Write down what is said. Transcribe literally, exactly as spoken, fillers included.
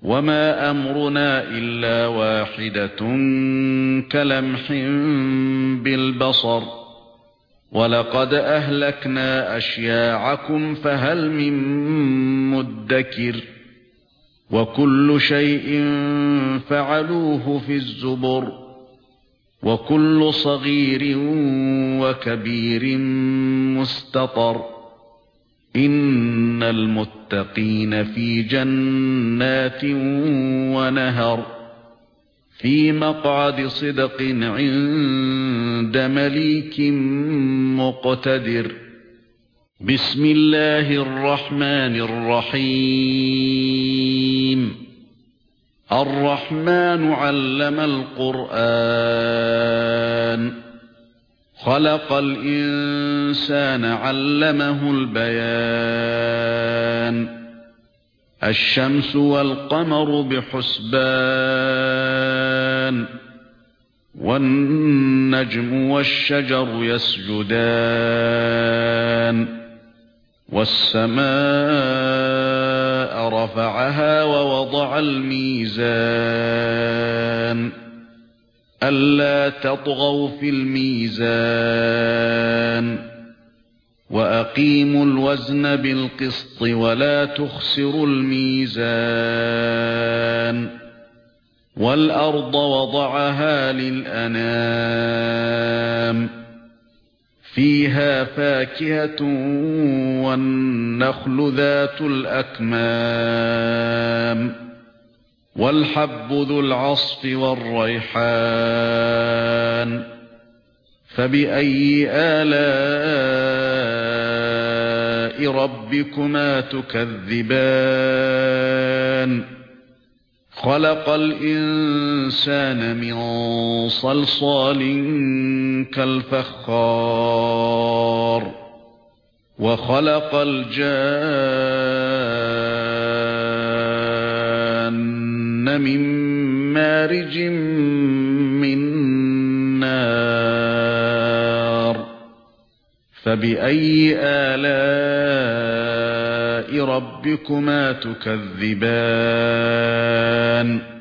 وما أمرنا إلا واحدة كلمح بالبصر ولقد أهلكنا أشياعكم فهل من مدكر وكل شيء فعلوه في الزبر وكل صغير وكبير مستطر إن المتقين في جنات ونهر في مقعد صدق عند مليك مقتدر بسم الله الرحمن الرحيم الرحمن علم القرآن خلق الإنسان علمه البيان الشمس والقمر بحسبان والنجم والشجر يسجدان والسماء رفعها ووضع الميزان ألا تطغوا في الميزان وأقيموا الوزن بالقسط ولا تخسروا الميزان والأرض وضعها للأنام فيها فاكهة والنخل ذات الأكمام والحب ذو العصف والريحان فبأي آلاء ربكما تكذبان خلق الإنسان من صلصال كالفخار وخلق الجان من مارج من نار فبأي آلاء ربكما تكذبان